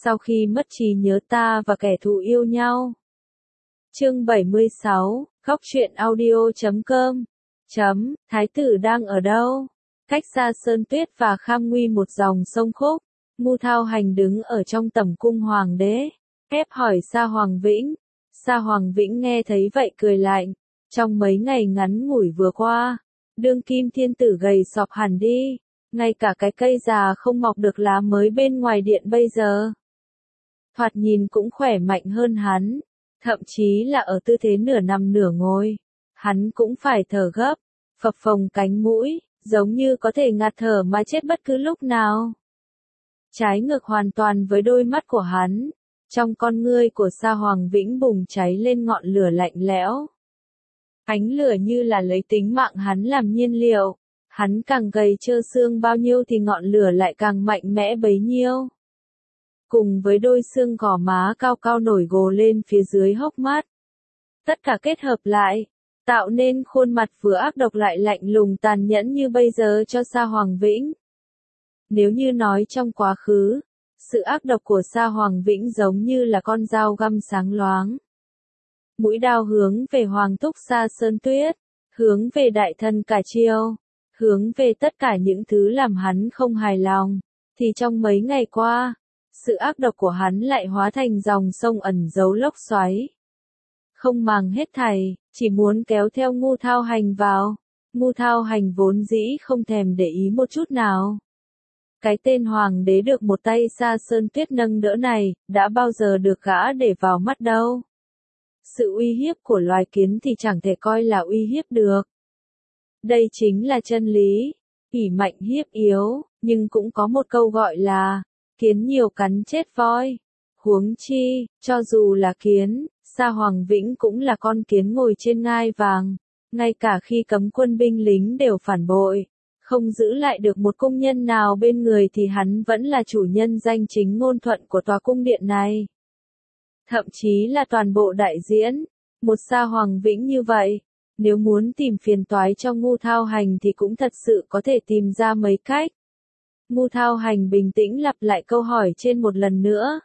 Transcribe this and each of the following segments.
sau khi mất trí nhớ ta và kẻ thù yêu nhau. Chương 76, Góc truyện audio.com. Thái tử đang ở đâu? Cách xa Sơn Tuyết và Kham Nguy một dòng sông Khúc, Ngu Thao Hành đứng ở trong tẩm cung hoàng đế, ép hỏi Sa Hoàng Vĩnh. Sa Hoàng Vĩnh nghe thấy vậy cười lạnh, trong mấy ngày ngắn ngủi vừa qua, đương kim thiên tử gầy sọp hẳn đi, ngay cả cái cây già không mọc được lá mới bên ngoài điện bây giờ. Thoạt nhìn cũng khỏe mạnh hơn hắn, thậm chí là ở tư thế nửa nằm nửa ngồi, hắn cũng phải thở gấp, phập phồng cánh mũi, giống như có thể ngạt thở mà chết bất cứ lúc nào. Trái ngược hoàn toàn với đôi mắt của hắn, trong con ngươi của Sa Hoàng Vĩnh bùng cháy lên ngọn lửa lạnh lẽo. Ánh lửa như là lấy tính mạng hắn làm nhiên liệu, hắn càng gầy trơ xương bao nhiêu thì ngọn lửa lại càng mạnh mẽ bấy nhiêu. Cùng với đôi xương gò má cao cao nổi gồ lên phía dưới hốc mắt. Tất cả kết hợp lại, tạo nên khuôn mặt vừa ác độc lại lạnh lùng tàn nhẫn như bây giờ cho Sa Hoàng Vĩnh. Nếu như nói trong quá khứ, sự ác độc của Sa Hoàng Vĩnh giống như là con dao găm sáng loáng. Mũi đao hướng về Hoàng thúc Sa Sơn Tuyết, hướng về đại thần cả triều, hướng về tất cả những thứ làm hắn không hài lòng, thì trong mấy ngày qua, sự ác độc của hắn lại hóa thành dòng sông ẩn giấu lốc xoáy. Không màng hết thảy, chỉ muốn kéo theo Ngu Thao Hành vào. Ngu Thao Hành vốn dĩ không thèm để ý một chút nào. Cái tên hoàng đế được một tay Sa Sơn Tuyết nâng đỡ này, đã bao giờ được gã để vào mắt đâu. Sự uy hiếp của loài kiến thì chẳng thể coi là uy hiếp được. Đây chính là chân lý, ỷ mạnh hiếp yếu, nhưng cũng có một câu gọi là, kiến nhiều cắn chết voi. Huống chi, cho dù là kiến, Sa Hoàng Vĩnh cũng là con kiến ngồi trên ngai vàng, ngay cả khi cấm quân binh lính đều phản bội, không giữ lại được một công nhân nào bên người thì hắn vẫn là chủ nhân danh chính ngôn thuận của tòa cung điện này. Thậm chí là toàn bộ đại diễn, một Sa Hoàng Vĩnh như vậy, nếu muốn tìm phiền toái cho Ngu Thao Hành thì cũng thật sự có thể tìm ra mấy cách. Ngu Thao Hành bình tĩnh lặp lại câu hỏi trên một lần nữa.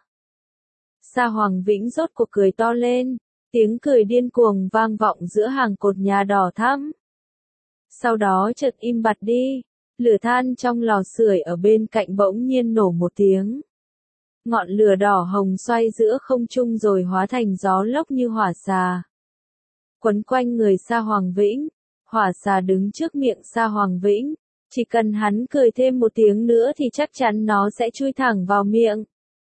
Sa Hoàng Vĩnh rốt cuộc cười to lên, tiếng cười điên cuồng vang vọng giữa hàng cột nhà đỏ thẫm. Sau đó chợt im bặt đi, lửa than trong lò sưởi ở bên cạnh bỗng nhiên nổ một tiếng. Ngọn lửa đỏ hồng xoay giữa không trung rồi hóa thành gió lốc như hỏa xà. Quấn quanh người Sa Hoàng Vĩnh, hỏa xà đứng trước miệng Sa Hoàng Vĩnh, chỉ cần hắn cười thêm một tiếng nữa thì chắc chắn nó sẽ chui thẳng vào miệng.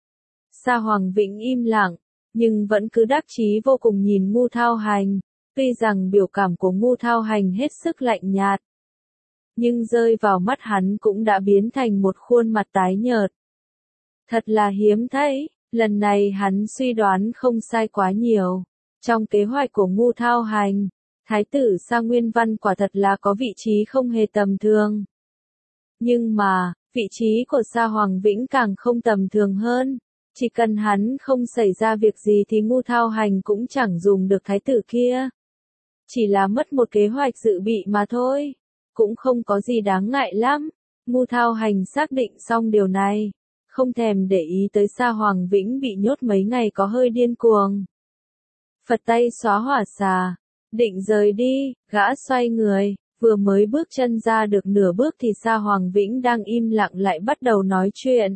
Sa Hoàng Vĩnh im lặng, nhưng vẫn cứ đắc chí vô cùng nhìn Ngu Thao Hành, tuy rằng biểu cảm của Ngu Thao Hành hết sức lạnh nhạt. Nhưng rơi vào mắt hắn cũng đã biến thành một khuôn mặt tái nhợt. Thật là hiếm thấy, lần này hắn suy đoán không sai quá nhiều. Trong kế hoạch của Ngu Thao Hành, Thái tử Sa Nguyên Văn quả thật là có vị trí không hề tầm thường. Nhưng mà, vị trí của Sa Hoàng Vĩnh càng không tầm thường hơn. Chỉ cần hắn không xảy ra việc gì thì Ngu Thao Hành cũng chẳng dùng được thái tử kia. Chỉ là mất một kế hoạch dự bị mà thôi. Cũng không có gì đáng ngại lắm. Ngu Thao Hành xác định xong điều này. Không thèm để ý tới Sa Hoàng Vĩnh bị nhốt mấy ngày có hơi điên cuồng. Phật tay xóa hỏa xà. Định rời đi, gã xoay người. Vừa mới bước chân ra được nửa bước thì Sa Hoàng Vĩnh đang im lặng lại bắt đầu nói chuyện.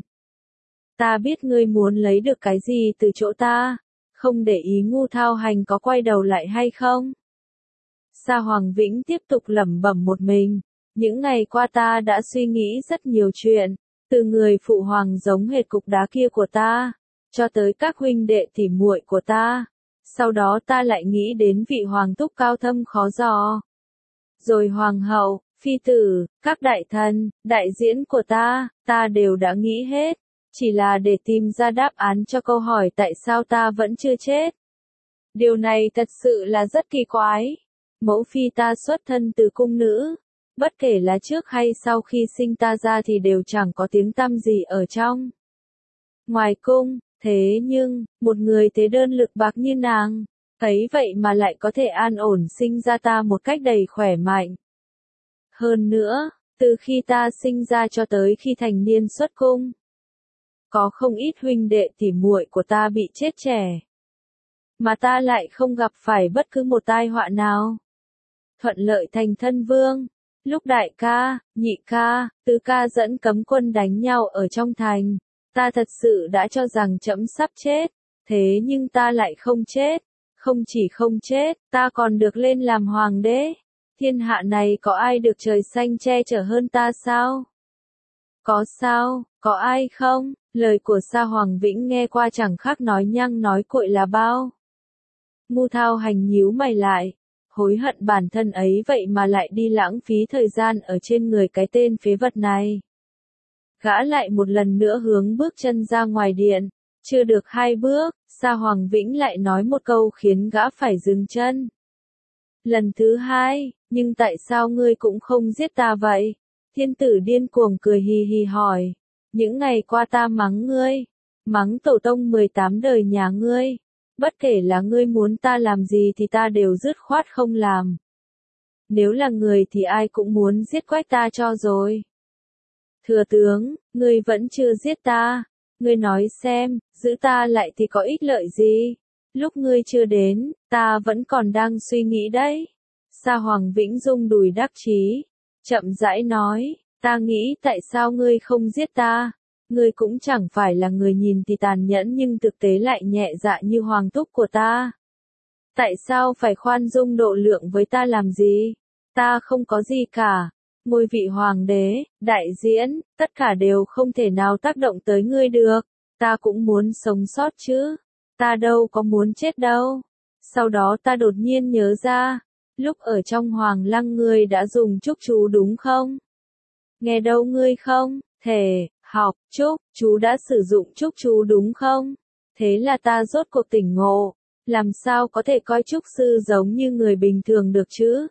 Ta biết ngươi muốn lấy được cái gì từ chỗ ta, không để ý Ngu Thao Hành có quay đầu lại hay không. Sa Hoàng Vĩnh tiếp tục lẩm bẩm một mình, những ngày qua ta đã suy nghĩ rất nhiều chuyện, từ người phụ hoàng giống hệt cục đá kia của ta, cho tới các huynh đệ tỉ muội của ta, sau đó ta lại nghĩ đến vị hoàng thúc cao thâm khó dò. Rồi hoàng hậu, phi tử, các đại thần, đại diễn của ta đều đã nghĩ hết. Chỉ là để tìm ra đáp án cho câu hỏi tại sao ta vẫn chưa chết. Điều này thật sự là rất kỳ quái. Mẫu phi ta xuất thân từ cung nữ. Bất kể là trước hay sau khi sinh ta ra thì đều chẳng có tiếng tăm gì ở trong ngoài cung. Thế nhưng, một người thế đơn lực bạc như nàng, ấy vậy mà lại có thể an ổn sinh ra ta một cách đầy khỏe mạnh. Hơn nữa, từ khi ta sinh ra cho tới khi thành niên xuất cung, Có không ít huynh đệ tỉ muội của ta bị chết trẻ. Mà ta lại không gặp phải bất cứ một tai họa nào. Thuận lợi thành thân vương. Lúc đại ca, nhị ca, tứ ca dẫn cấm quân đánh nhau ở trong thành, ta thật sự đã cho rằng trẫm sắp chết, thế nhưng ta lại không chết, không chỉ không chết, ta còn được lên làm hoàng đế. Thiên hạ này có ai được trời xanh che chở hơn ta sao? Có sao, có ai không? Lời của Sa Hoàng Vĩnh nghe qua chẳng khác nói nhăng nói cuội là bao. Ngu Thao Hành nhíu mày lại, hối hận bản thân ấy vậy mà lại đi lãng phí thời gian ở trên người cái tên phế vật này. Gã lại một lần nữa hướng bước chân ra ngoài điện, chưa được 2 bước, Sa Hoàng Vĩnh lại nói một câu khiến gã phải dừng chân. Lần thứ 2, nhưng tại sao ngươi cũng không giết ta vậy? Thiên tử điên cuồng cười hì hì hỏi, những ngày qua ta mắng ngươi, mắng tổ tông 18 đời nhà ngươi. Bất kể là ngươi muốn ta làm gì thì ta đều dứt khoát không làm. Nếu là người thì ai cũng muốn giết quách ta cho rồi. Thừa tướng, ngươi vẫn chưa giết ta. Ngươi nói xem, giữ ta lại thì có ích lợi gì? Lúc ngươi chưa đến, ta vẫn còn đang suy nghĩ đấy. Sa Hoàng Vĩnh rung đùi đắc chí, chậm rãi nói, ta nghĩ tại sao ngươi không giết ta? Ngươi cũng chẳng phải là người nhìn thì tàn nhẫn nhưng thực tế lại nhẹ dạ như hoàng thúc của ta. Tại sao phải khoan dung độ lượng với ta làm gì? Ta không có gì cả. Ngôi vị hoàng đế, đại diễn, tất cả đều không thể nào tác động tới ngươi được. Ta cũng muốn sống sót chứ. Ta đâu có muốn chết đâu. Sau đó ta đột nhiên nhớ ra, lúc ở trong hoàng lăng ngươi đã dùng chúc chú đúng không? Nghe đâu ngươi không? Thề, học, chúc, chú đã sử dụng chúc chú đúng không? Thế là ta rốt cuộc tỉnh ngộ. Làm sao có thể coi trúc sư giống như người bình thường được chứ?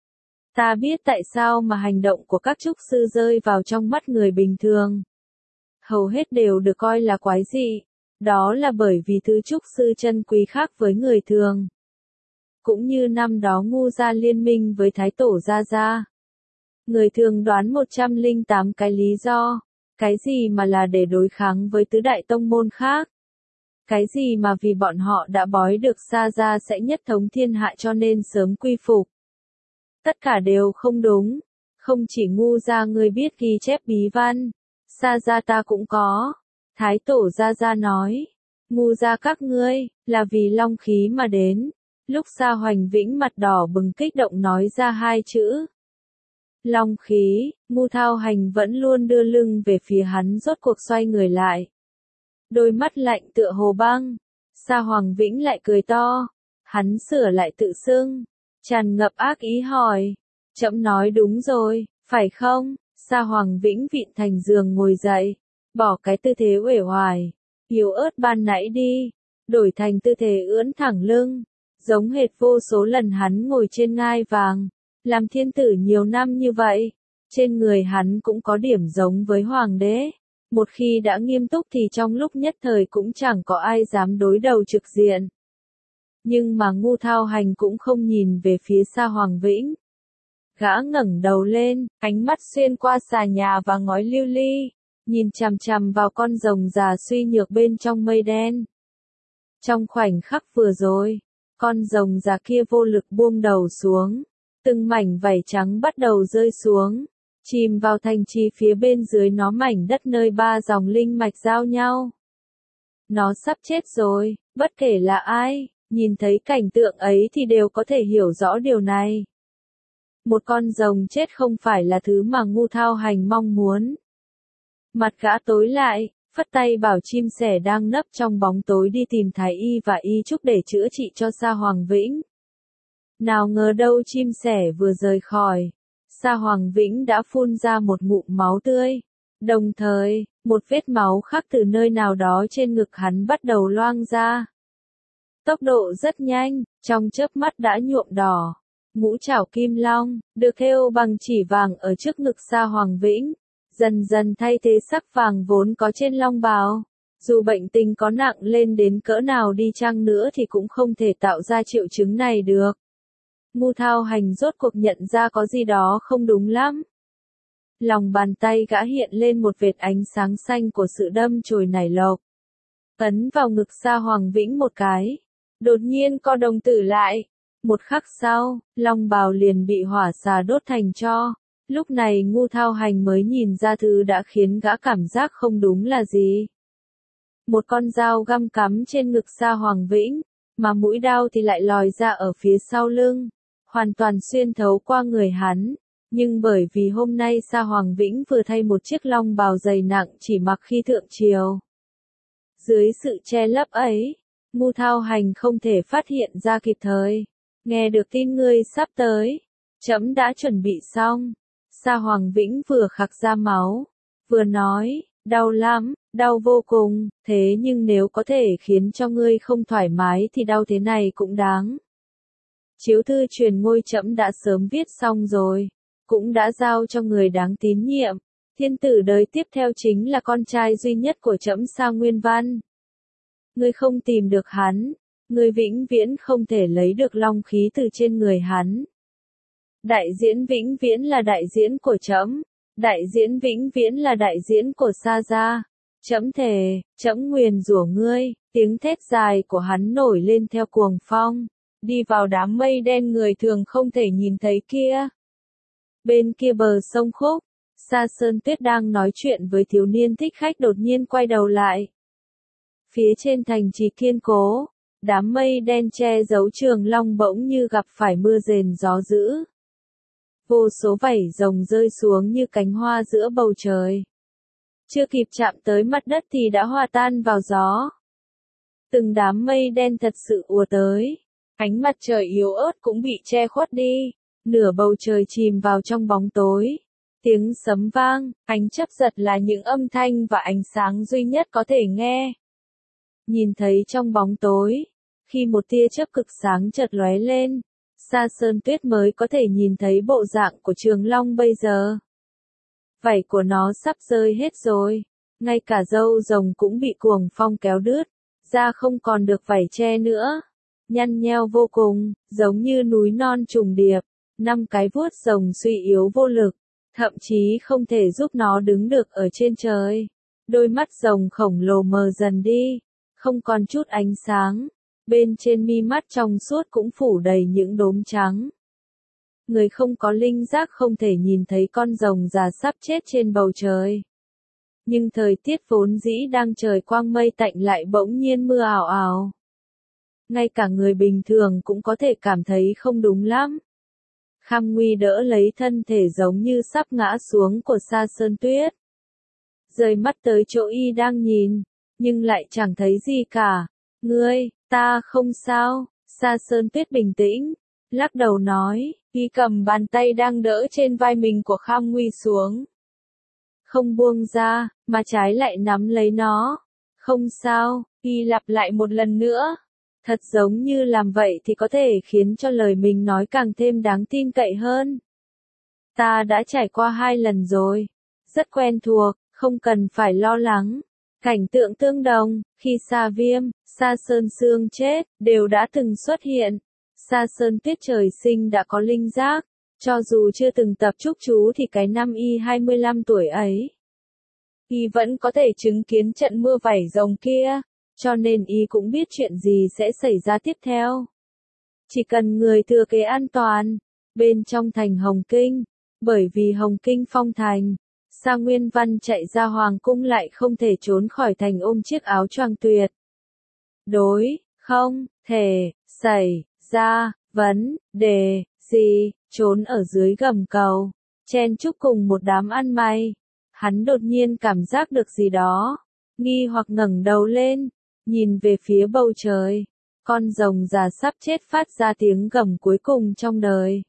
Ta biết tại sao mà hành động của các trúc sư rơi vào trong mắt người bình thường. Hầu hết đều được coi là quái dị. Đó là bởi vì thứ trúc sư chân quý khác với người thường. Cũng như năm đó Ngu gia liên minh với Thái Tổ Gia Gia. Người thường đoán 108 cái lý do. Cái gì mà là để đối kháng với tứ đại tông môn khác? Cái gì mà vì bọn họ đã bói được Sa Gia sẽ nhất thống thiên hạ cho nên sớm quy phục? Tất cả đều không đúng. Không chỉ Ngu gia ngươi biết ghi chép bí văn, Sa Gia ta cũng có. Thái Tổ Gia Gia nói, Ngu gia các ngươi, là vì long khí mà đến. Lúc Sa Hoành Vĩnh mặt đỏ bừng kích động nói ra 2 chữ. Long khí, Ngu Thao Hành vẫn luôn đưa lưng về phía hắn rốt cuộc xoay người lại. Đôi mắt lạnh tựa hồ băng. Sa Hoàng Vĩnh lại cười to. Hắn sửa lại tự xưng, tràn ngập ác ý hỏi. Trẫm nói đúng rồi, phải không? Sa Hoàng Vĩnh vịn thành giường ngồi dậy, bỏ cái tư thế uể oải, yếu ớt ban nãy đi, đổi thành tư thế ưỡn thẳng lưng, giống hệt vô số lần hắn ngồi trên ngai vàng, làm thiên tử nhiều năm như vậy. Trên người hắn cũng có điểm giống với hoàng đế. Một khi đã nghiêm túc thì trong lúc nhất thời cũng chẳng có ai dám đối đầu trực diện. Nhưng mà Ngu Thao Hành cũng không nhìn về phía Sa Hoàng Vĩnh. Gã ngẩng đầu lên, ánh mắt xuyên qua xà nhà và ngói lưu ly, nhìn chằm chằm vào con rồng già suy nhược bên trong mây đen. Trong khoảnh khắc vừa rồi, con rồng già kia vô lực buông đầu xuống, từng mảnh vảy trắng bắt đầu rơi xuống, chìm vào thành trì phía bên dưới nó mảnh đất nơi 3 dòng linh mạch giao nhau. Nó sắp chết rồi, bất kể là ai, nhìn thấy cảnh tượng ấy thì đều có thể hiểu rõ điều này. Một con rồng chết không phải là thứ mà Ngu Thao Hành mong muốn. Mặt gã tối lại, phất tay bảo chim sẻ đang nấp trong bóng tối đi tìm thái y và y trúc để chữa trị cho Sa Hoàng Vĩnh. Nào ngờ đâu chim sẻ vừa rời khỏi, Sa Hoàng Vĩnh đã phun ra một ngụm máu tươi. Đồng thời, một vết máu khác từ nơi nào đó trên ngực hắn bắt đầu loang ra. Tốc độ rất nhanh, trong chớp mắt đã nhuộm đỏ. Ngũ trảo kim long, được thêu bằng chỉ vàng ở trước ngực Sa Hoàng Vĩnh, dần dần thay thế sắc vàng vốn có trên long bào. Dù bệnh tình có nặng lên đến cỡ nào đi chăng nữa thì cũng không thể tạo ra triệu chứng này được. Ngu Thao Hành rốt cuộc nhận ra có gì đó không đúng lắm. Lòng bàn tay gã hiện lên một vệt ánh sáng xanh của sự đâm chồi nảy lộc. Ấn vào ngực Sa Hoàng Vĩnh một cái. Đột nhiên co đồng tử lại. Một khắc sau, long bào liền bị hỏa xà đốt thành tro. Lúc này Ngu Thao Hành mới nhìn ra thứ đã khiến gã cảm giác không đúng là gì. Một con dao găm cắm trên ngực Sa Hoàng Vĩnh, mà mũi đao thì lại lòi ra ở phía sau lưng, hoàn toàn xuyên thấu qua người hắn. Nhưng bởi vì hôm nay Sa Hoàng Vĩnh vừa thay một chiếc long bào dày nặng chỉ mặc khi thượng triều. Dưới sự che lấp ấy, Ngu Thao Hành không thể phát hiện ra kịp thời. Nghe được tin ngươi sắp tới, trẫm đã chuẩn bị xong. Sa Hoàng Vĩnh vừa khạc ra máu, vừa nói, đau lắm, đau vô cùng, thế nhưng nếu có thể khiến cho ngươi không thoải mái thì đau thế này cũng đáng. Chiếu thư truyền ngôi trẫm đã sớm viết xong rồi, cũng đã giao cho người đáng tín nhiệm. Thiên tử đời tiếp theo chính là con trai duy nhất của trẫm Sa Nguyên Văn. Ngươi không tìm được hắn, ngươi vĩnh viễn không thể lấy được long khí từ trên người hắn. Đại diễn vĩnh viễn là đại diễn của trẫm, đại diễn vĩnh viễn là đại diễn của Sa gia. Trẫm thề, trẫm nguyền rủa ngươi. Tiếng thét dài của hắn nổi lên theo cuồng phong, đi vào đám mây đen người thường không thể nhìn thấy kia. Bên kia bờ sông Khúc, Sa Sơn Tuyết đang nói chuyện với thiếu niên thích khách đột nhiên quay đầu lại. Phía trên thành trì kiên cố, đám mây đen che giấu Trường Long bỗng như gặp phải mưa rền gió dữ. Vô số vảy rồng rơi xuống như cánh hoa giữa bầu trời. Chưa kịp chạm tới mặt đất thì đã hòa tan vào gió. Từng đám mây đen thật sự ùa tới. Ánh mặt trời yếu ớt cũng bị che khuất đi. Nửa bầu trời chìm vào trong bóng tối. Tiếng sấm vang, ánh chớp giật là những âm thanh và ánh sáng duy nhất có thể nghe. Nhìn thấy trong bóng tối, khi một tia chớp cực sáng chợt lóe lên, Sa Sơn Tuyết mới có thể nhìn thấy bộ dạng của Trường Long bây giờ. Vảy của nó sắp rơi hết rồi, ngay cả râu rồng cũng bị cuồng phong kéo đứt, da không còn được vảy che nữa, nhăn nheo vô cùng, giống như núi non trùng điệp, 5 cái vuốt rồng suy yếu vô lực, thậm chí không thể giúp nó đứng được ở trên trời. Đôi mắt rồng khổng lồ mờ dần đi, không còn chút ánh sáng, bên trên mi mắt trong suốt cũng phủ đầy những đốm trắng. Người không có linh giác không thể nhìn thấy con rồng già sắp chết trên bầu trời. Nhưng thời tiết vốn dĩ đang trời quang mây tạnh lại bỗng nhiên mưa ào ào. Ngay cả người bình thường cũng có thể cảm thấy không đúng lắm. Kham Nguy đỡ lấy thân thể giống như sắp ngã xuống của Sa Sơn Tuyết. Rời mắt tới chỗ y đang nhìn, nhưng lại chẳng thấy gì cả. Ngươi, ta không sao. Sa Sơn Tuyết bình tĩnh, lắc đầu nói, y cầm bàn tay đang đỡ trên vai mình của Kham Nguy xuống. Không buông ra, mà trái lại nắm lấy nó. Không sao, y lặp lại một lần nữa. Thật giống như làm vậy thì có thể khiến cho lời mình nói càng thêm đáng tin cậy hơn. Ta đã trải qua 2 lần rồi. Rất quen thuộc, không cần phải lo lắng. Cảnh tượng tương đồng, khi Sa Viêm, Sa Sơn Sương chết, đều đã từng xuất hiện. Sa Sơn Tuyết trời sinh đã có linh giác, cho dù chưa từng tập trúc chú thì cái năm y 25 tuổi ấy, y vẫn có thể chứng kiến trận mưa vảy rồng kia, cho nên y cũng biết chuyện gì sẽ xảy ra tiếp theo. Chỉ cần người thừa kế an toàn, bên trong thành Hồng Kinh, bởi vì Hồng Kinh phong thành, Sa Nguyên Văn chạy ra hoàng cung lại không thể trốn khỏi thành ôm chiếc áo choàng tuyệt. Đối, không, thể, xảy, ra, vấn, đề, gì, trốn ở dưới gầm cầu, chen chúc cùng một đám ăn mày. Hắn đột nhiên cảm giác được gì đó, nghi hoặc ngẩng đầu lên, nhìn về phía bầu trời. Con rồng già sắp chết phát ra tiếng gầm cuối cùng trong đời.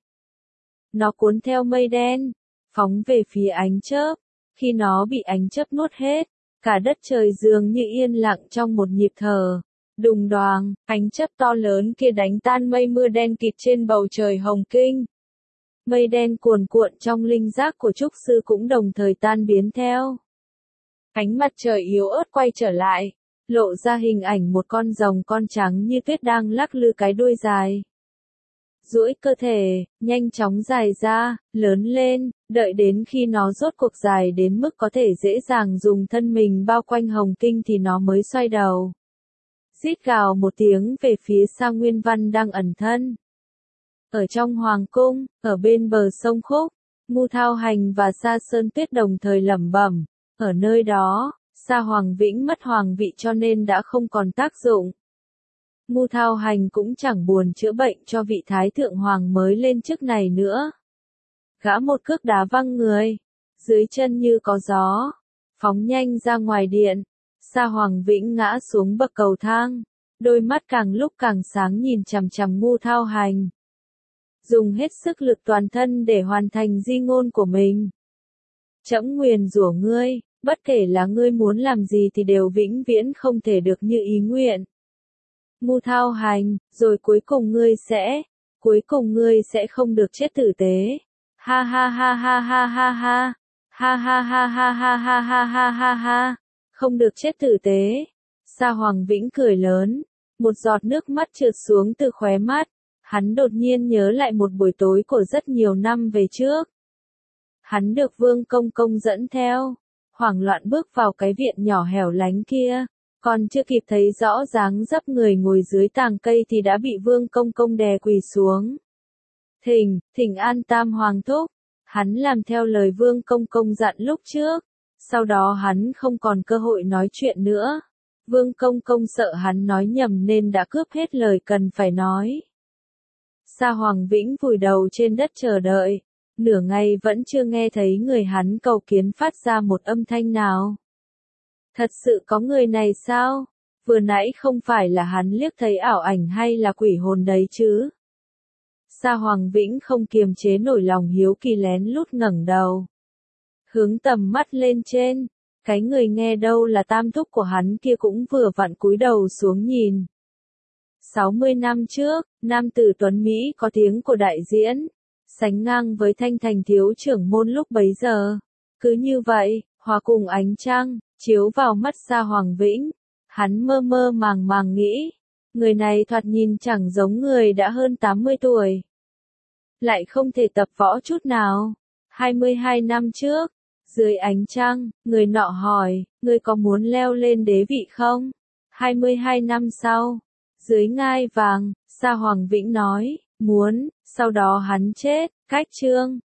Nó cuốn theo mây đen, phóng về phía ánh chớp. Khi nó bị ánh chớp nuốt hết, cả đất trời dường như yên lặng trong một nhịp thở. Đùng đoàng, ánh chớp to lớn kia đánh tan mây mưa đen kịt trên bầu trời Hồng Kinh. Mây đen cuồn cuộn trong linh giác của Trúc Sư cũng đồng thời tan biến theo. Ánh mặt trời yếu ớt quay trở lại, lộ ra hình ảnh một con rồng con trắng như tuyết đang lắc lư cái đuôi dài. duỗi cơ thể, nhanh chóng dài ra, lớn lên, đợi đến khi nó rốt cuộc dài đến mức có thể dễ dàng dùng thân mình bao quanh Hồng Kinh thì nó mới xoay đầu. Rít gào một tiếng về phía xa Nguyên Văn đang ẩn thân. Ở trong hoàng cung, ở bên bờ sông Khúc, Mu Thao Hành và Sa Sơn Tuyết đồng thời lẩm bẩm, ở nơi đó, Sa Hoàng Vĩnh mất hoàng vị cho nên đã không còn tác dụng. Mu Thao Hành cũng chẳng buồn chữa bệnh cho vị Thái Thượng Hoàng mới lên chức này nữa. Gã một cước đá văng người, dưới chân như có gió, phóng nhanh ra ngoài điện. Sa Hoàng Vĩnh ngã xuống bậc cầu thang, đôi mắt càng lúc càng sáng nhìn chằm chằm Mu Thao Hành. Dùng hết sức lực toàn thân để hoàn thành di ngôn của mình. Trẫm nguyền rủa ngươi, bất kể là ngươi muốn làm gì thì đều vĩnh viễn không thể được như ý nguyện. Mu Thao Hành, rồi cuối cùng ngươi sẽ không được chết tử tế. Ha ha ha ha ha ha ha. Ha ha ha ha ha ha ha ha ha ha. Không được chết tử tế. Sa Hoàng Vĩnh cười lớn, một giọt nước mắt trượt xuống từ khóe mắt. Hắn đột nhiên nhớ lại một buổi tối của rất nhiều năm về trước. Hắn được Vương Công Công dẫn theo, hoảng loạn bước vào cái viện nhỏ hẻo lánh kia, còn chưa kịp thấy rõ dáng dấp người ngồi dưới tàng cây thì đã bị Vương Công Công đè quỳ xuống. Thỉnh an Tam Hoàng thúc. Hắn làm theo lời Vương Công Công dặn lúc trước, sau đó hắn không còn cơ hội nói chuyện nữa. Vương Công Công sợ hắn nói nhầm nên đã cướp hết lời cần phải nói. Sa Hoàng Vĩnh vùi đầu trên đất chờ đợi, nửa ngày vẫn chưa nghe thấy người hắn cầu kiến phát ra một âm thanh nào. Thật sự có người này sao? Vừa nãy không phải là hắn liếc thấy ảo ảnh hay là quỷ hồn đấy chứ? Sa Hoàng Vĩnh không kiềm chế nổi lòng hiếu kỳ lén lút ngẩng đầu, hướng tầm mắt lên trên, cái người nghe đâu là tam thúc của hắn kia cũng vừa vặn cúi đầu xuống nhìn. 60 năm trước, nam tử tuấn Mỹ có tiếng của đại diễn, sánh ngang với Thanh Thành thiếu trưởng môn lúc bấy giờ. Cứ như vậy, hòa cùng ánh trăng, chiếu vào mắt Sa Hoàng Vĩnh, hắn mơ mơ màng màng nghĩ, người này thoạt nhìn chẳng giống người đã hơn 80 tuổi. Lại không thể tập võ chút nào. 22 năm trước, dưới ánh trăng, người nọ hỏi, ngươi có muốn leo lên đế vị không? 22 năm sau, dưới ngai vàng, Sa Hoàng Vĩnh nói, muốn, sau đó hắn chết, cách chương.